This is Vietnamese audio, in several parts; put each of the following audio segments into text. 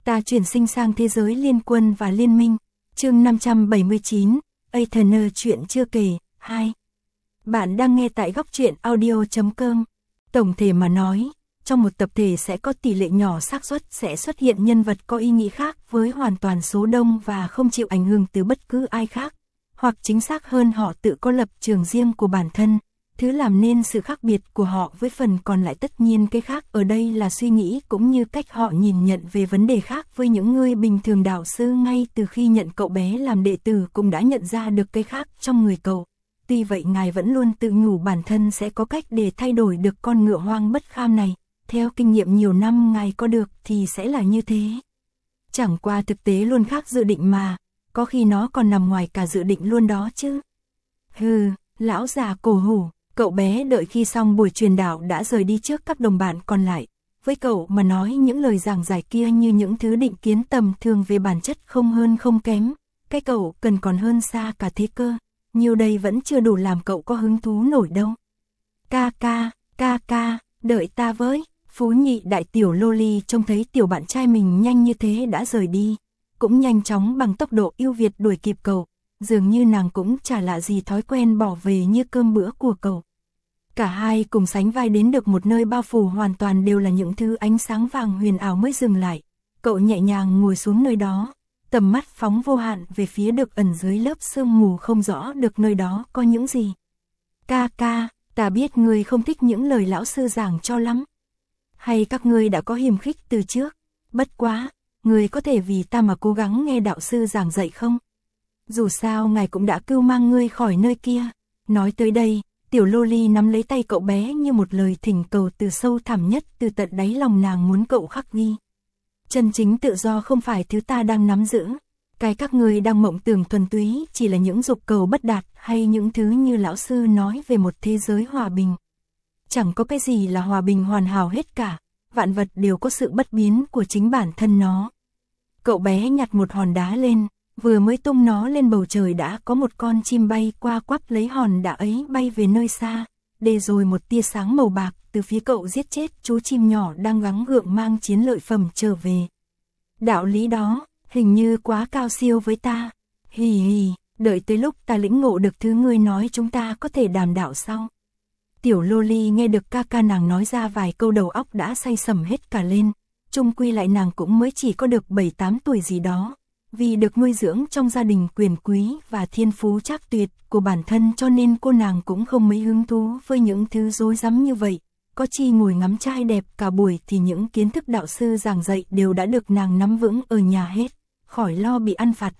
Ta chuyển sinh sang thế giới liên quân và liên minh. Chương 579, Aetherner chuyện chưa kể, 2. Bạn đang nghe tại góc truyện audio.com. Tổng thể mà nói, trong một tập thể sẽ có tỷ lệ nhỏ xác suất sẽ xuất hiện nhân vật có ý nghĩ khác với hoàn toàn số đông và không chịu ảnh hưởng từ bất cứ ai khác, hoặc chính xác hơn họ tự có lập trường riêng của bản thân. Thứ làm nên sự khác biệt của họ với phần còn lại tất nhiên cái khác ở đây là suy nghĩ cũng như cách họ nhìn nhận về vấn đề khác với những người bình thường. Đạo sư ngay từ khi nhận cậu bé làm đệ tử cũng đã nhận ra được cái khác trong người cậu. Tuy vậy ngài vẫn luôn tự nhủ bản thân sẽ có cách để thay đổi được con ngựa hoang bất kham này. Theo kinh nghiệm nhiều năm ngài có được thì sẽ là như thế. Chẳng qua thực tế luôn khác dự định mà, có khi nó còn nằm ngoài cả dự định luôn đó chứ. Hừ, lão già cổ hủ. Cậu bé đợi khi xong buổi truyền đạo đã rời đi trước các đồng bạn còn lại. Với cậu mà nói những lời giảng giải kia như những thứ định kiến tầm thường về bản chất không hơn không kém. Cái cậu cần còn hơn xa cả thế cơ. Nhiều đây vẫn chưa đủ làm cậu có hứng thú nổi đâu. Ca, đợi ta với. Phú nhị đại tiểu loli trông thấy tiểu bạn trai mình nhanh như thế đã rời đi. Cũng nhanh chóng bằng tốc độ ưu việt đuổi kịp cậu. Dường như nàng cũng chả lạ gì thói quen bỏ về như cơm bữa của cậu. Cả hai cùng sánh vai đến được một nơi bao phủ hoàn toàn đều là những thứ ánh sáng vàng huyền ảo mới dừng lại. Cậu nhẹ nhàng ngồi xuống nơi đó, tầm mắt phóng vô hạn về phía được ẩn dưới lớp sương mù không rõ được nơi đó có những gì. Ca, ta biết ngươi không thích những lời lão sư giảng cho lắm. Hay các ngươi đã có hiềm khích từ trước, bất quá, ngươi có thể vì ta mà cố gắng nghe đạo sư giảng dạy không? Dù sao ngài cũng đã cưu mang ngươi khỏi nơi kia. Nói tới đây, tiểu loli nắm lấy tay cậu bé như một lời thỉnh cầu từ sâu thẳm nhất từ tận đáy lòng nàng muốn cậu khắc ghi. Chân chính tự do không phải thứ ta đang nắm giữ. Cái các ngươi đang mộng tưởng thuần túy chỉ là những dục cầu bất đạt hay những thứ như lão sư nói về một thế giới hòa bình. Chẳng có cái gì là hòa bình hoàn hảo hết cả. Vạn vật đều có sự bất biến của chính bản thân nó. Cậu bé nhặt một hòn đá lên. Vừa mới tung nó lên bầu trời đã có một con chim bay qua quắp lấy hòn đá ấy bay về nơi xa, để rồi một tia sáng màu bạc từ phía cậu giết chết chú chim nhỏ đang gắng gượng mang chiến lợi phẩm trở về. Đạo lý đó, hình như quá cao siêu với ta. Hì, đợi tới lúc ta lĩnh ngộ được thứ ngươi nói chúng ta có thể đàm đạo sau. Tiểu loli nghe được ca nàng nói ra vài câu đầu óc đã say sẩm hết cả lên, chung quy lại nàng cũng mới chỉ có được 7-8 tuổi gì đó. Vì được nuôi dưỡng trong gia đình quyền quý và thiên phú trác tuyệt của bản thân cho nên cô nàng cũng không mấy hứng thú với những thứ rối rắm như vậy. Có chi ngồi ngắm trai đẹp cả buổi thì những kiến thức đạo sư giảng dạy đều đã được nàng nắm vững ở nhà hết. Khỏi lo bị ăn phạt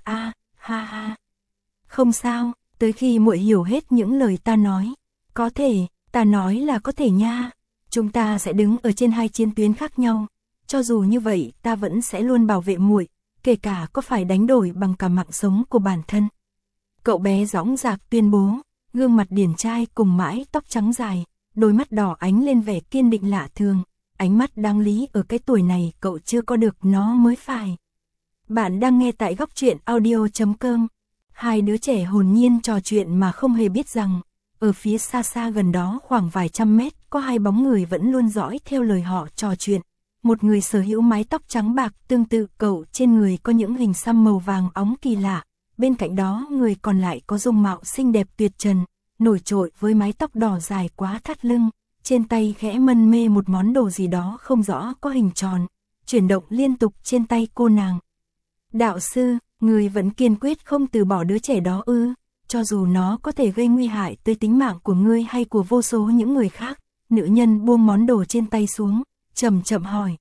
ha. Không sao, tới khi muội hiểu hết những lời ta nói. Có thể, ta nói là có thể nha. Chúng ta sẽ đứng ở trên hai chiến tuyến khác nhau. Cho dù như vậy ta vẫn sẽ luôn bảo vệ muội. Kể cả có phải đánh đổi bằng cả mạng sống của bản thân. Cậu bé dõng dạc tuyên bố, gương mặt điển trai cùng mái tóc trắng dài, đôi mắt đỏ ánh lên vẻ kiên định lạ thường, ánh mắt đáng lý ở cái tuổi này cậu chưa có được nó mới phải. Bạn đang nghe tại góc truyện audio.com. Hai đứa trẻ hồn nhiên trò chuyện mà không hề biết rằng, ở phía xa xa gần đó khoảng vài trăm mét có hai bóng người vẫn luôn dõi theo lời họ trò chuyện. Một người sở hữu mái tóc trắng bạc tương tự cậu, trên người có những hình xăm màu vàng óng kỳ lạ. Bên cạnh đó người còn lại có dung mạo xinh đẹp tuyệt trần, nổi trội với mái tóc đỏ dài quá thắt lưng. Trên tay khẽ mân mê một món đồ gì đó không rõ có hình tròn, chuyển động liên tục trên tay cô nàng. Đạo sư, người vẫn kiên quyết không từ bỏ đứa trẻ đó ư? Cho dù nó có thể gây nguy hại tới tính mạng của ngươi hay của vô số những người khác. Nữ nhân buông món đồ trên tay xuống, chậm chậm hỏi.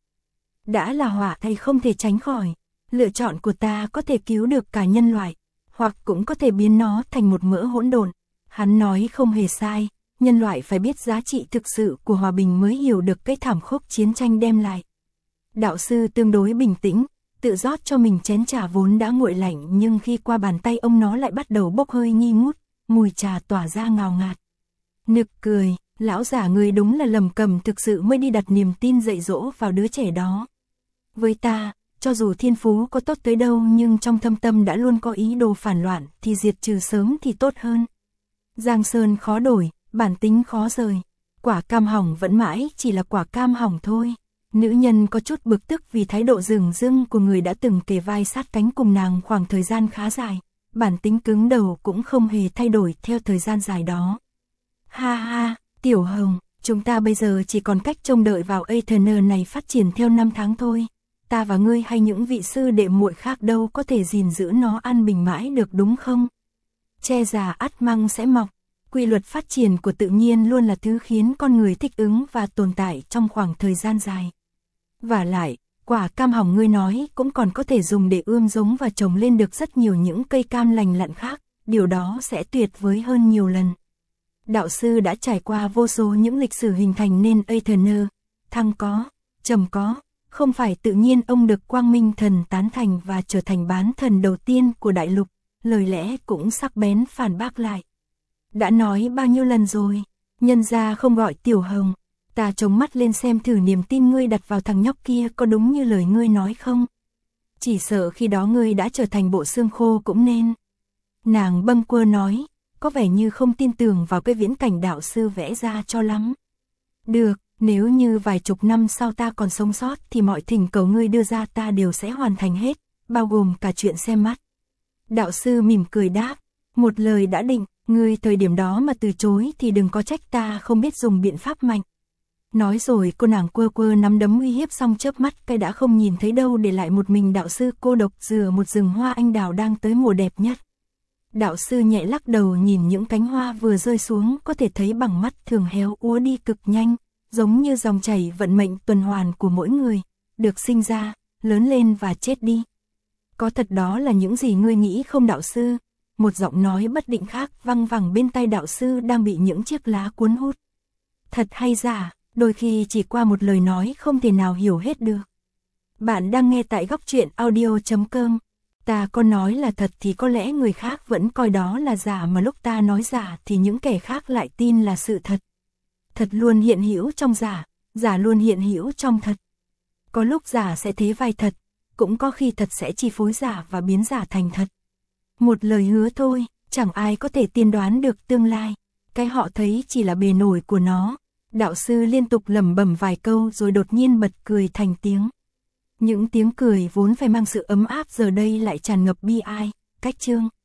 Đã là họa thì không thể tránh khỏi. Lựa chọn của ta có thể cứu được cả nhân loại, hoặc cũng có thể biến nó thành một mỡ hỗn độn. Hắn nói không hề sai, nhân loại phải biết giá trị thực sự của hòa bình mới hiểu được cái thảm khốc chiến tranh đem lại. Đạo sư tương đối bình tĩnh, tự rót cho mình chén trà vốn đã nguội lạnh nhưng khi qua bàn tay ông nó lại bắt đầu bốc hơi nghi ngút, mùi trà tỏa ra ngào ngạt. Nực cười, lão giả người đúng là lầm cầm thực sự mới đi đặt niềm tin dạy dỗ vào đứa trẻ đó. Với ta, cho dù thiên phú có tốt tới đâu nhưng trong thâm tâm đã luôn có ý đồ phản loạn thì diệt trừ sớm thì tốt hơn. Giang sơn khó đổi, bản tính khó rời. Quả cam hỏng vẫn mãi chỉ là quả cam hỏng thôi. Nữ nhân có chút bực tức vì thái độ dửng dưng của người đã từng kề vai sát cánh cùng nàng khoảng thời gian khá dài. Bản tính cứng đầu cũng không hề thay đổi theo thời gian dài đó. Ha ha, Tiểu Hồng, chúng ta bây giờ chỉ còn cách trông đợi vào Aetherner này phát triển theo năm tháng thôi. Ta và ngươi hay những vị sư đệ muội khác đâu có thể gìn giữ nó an bình mãi được đúng không? Tre già ắt măng sẽ mọc. Quy luật phát triển của tự nhiên luôn là thứ khiến con người thích ứng và tồn tại trong khoảng thời gian dài. Vả lại, quả cam hỏng ngươi nói cũng còn có thể dùng để ươm giống và trồng lên được rất nhiều những cây cam lành lặn khác, điều đó sẽ tuyệt vời hơn nhiều lần. Đạo sư đã trải qua vô số những lịch sử hình thành nên Aetherner, thăng có, trầm có, không phải tự nhiên ông được Quang Minh Thần tán thành và trở thành bán thần đầu tiên của đại lục, lời lẽ cũng sắc bén phản bác lại. Đã nói bao nhiêu lần rồi, nhân gia không gọi Tiểu Hồng, ta trống mắt lên xem thử niềm tin ngươi đặt vào thằng nhóc kia có đúng như lời ngươi nói không. Chỉ sợ khi đó ngươi đã trở thành bộ xương khô cũng nên. Nàng bâng quơ nói, có vẻ như không tin tưởng vào cái viễn cảnh đạo sư vẽ ra cho lắm. Được, nếu như vài chục năm sau ta còn sống sót thì mọi thỉnh cầu ngươi đưa ra ta đều sẽ hoàn thành hết, bao gồm cả chuyện xem mắt. Đạo sư mỉm cười đáp, một lời đã định, ngươi thời điểm đó mà từ chối thì đừng có trách ta không biết dùng biện pháp mạnh. Nói rồi cô nàng quơ quơ nắm đấm uy hiếp xong chớp mắt cái đã không nhìn thấy đâu để lại một mình đạo sư cô độc giữa một rừng hoa anh đào đang tới mùa đẹp nhất. Đạo sư nhẹ lắc đầu nhìn những cánh hoa vừa rơi xuống có thể thấy bằng mắt thường héo úa đi cực nhanh, giống như dòng chảy vận mệnh tuần hoàn của mỗi người, được sinh ra, lớn lên và chết đi. Có thật đó là những gì ngươi nghĩ không đạo sư? Một giọng nói bất định khác văng vẳng bên tai đạo sư đang bị những chiếc lá cuốn hút. Thật hay giả, đôi khi chỉ qua một lời nói không thể nào hiểu hết được. Bạn đang nghe tại Góc Truyện Audio.com. Ta có nói là thật thì có lẽ người khác vẫn coi đó là giả, mà lúc ta nói giả thì những kẻ khác lại tin là sự thật. Thật luôn hiện hữu trong giả, giả luôn hiện hữu trong thật. Có lúc giả sẽ thế vai thật, cũng có khi thật sẽ chi phối giả và biến giả thành thật. Một lời hứa thôi, chẳng ai có thể tiên đoán được tương lai. Cái họ thấy chỉ là bề nổi của nó. Đạo sư liên tục lẩm bẩm vài câu rồi đột nhiên bật cười thành tiếng. Những tiếng cười vốn phải mang sự ấm áp giờ đây lại tràn ngập bi ai, cách chương.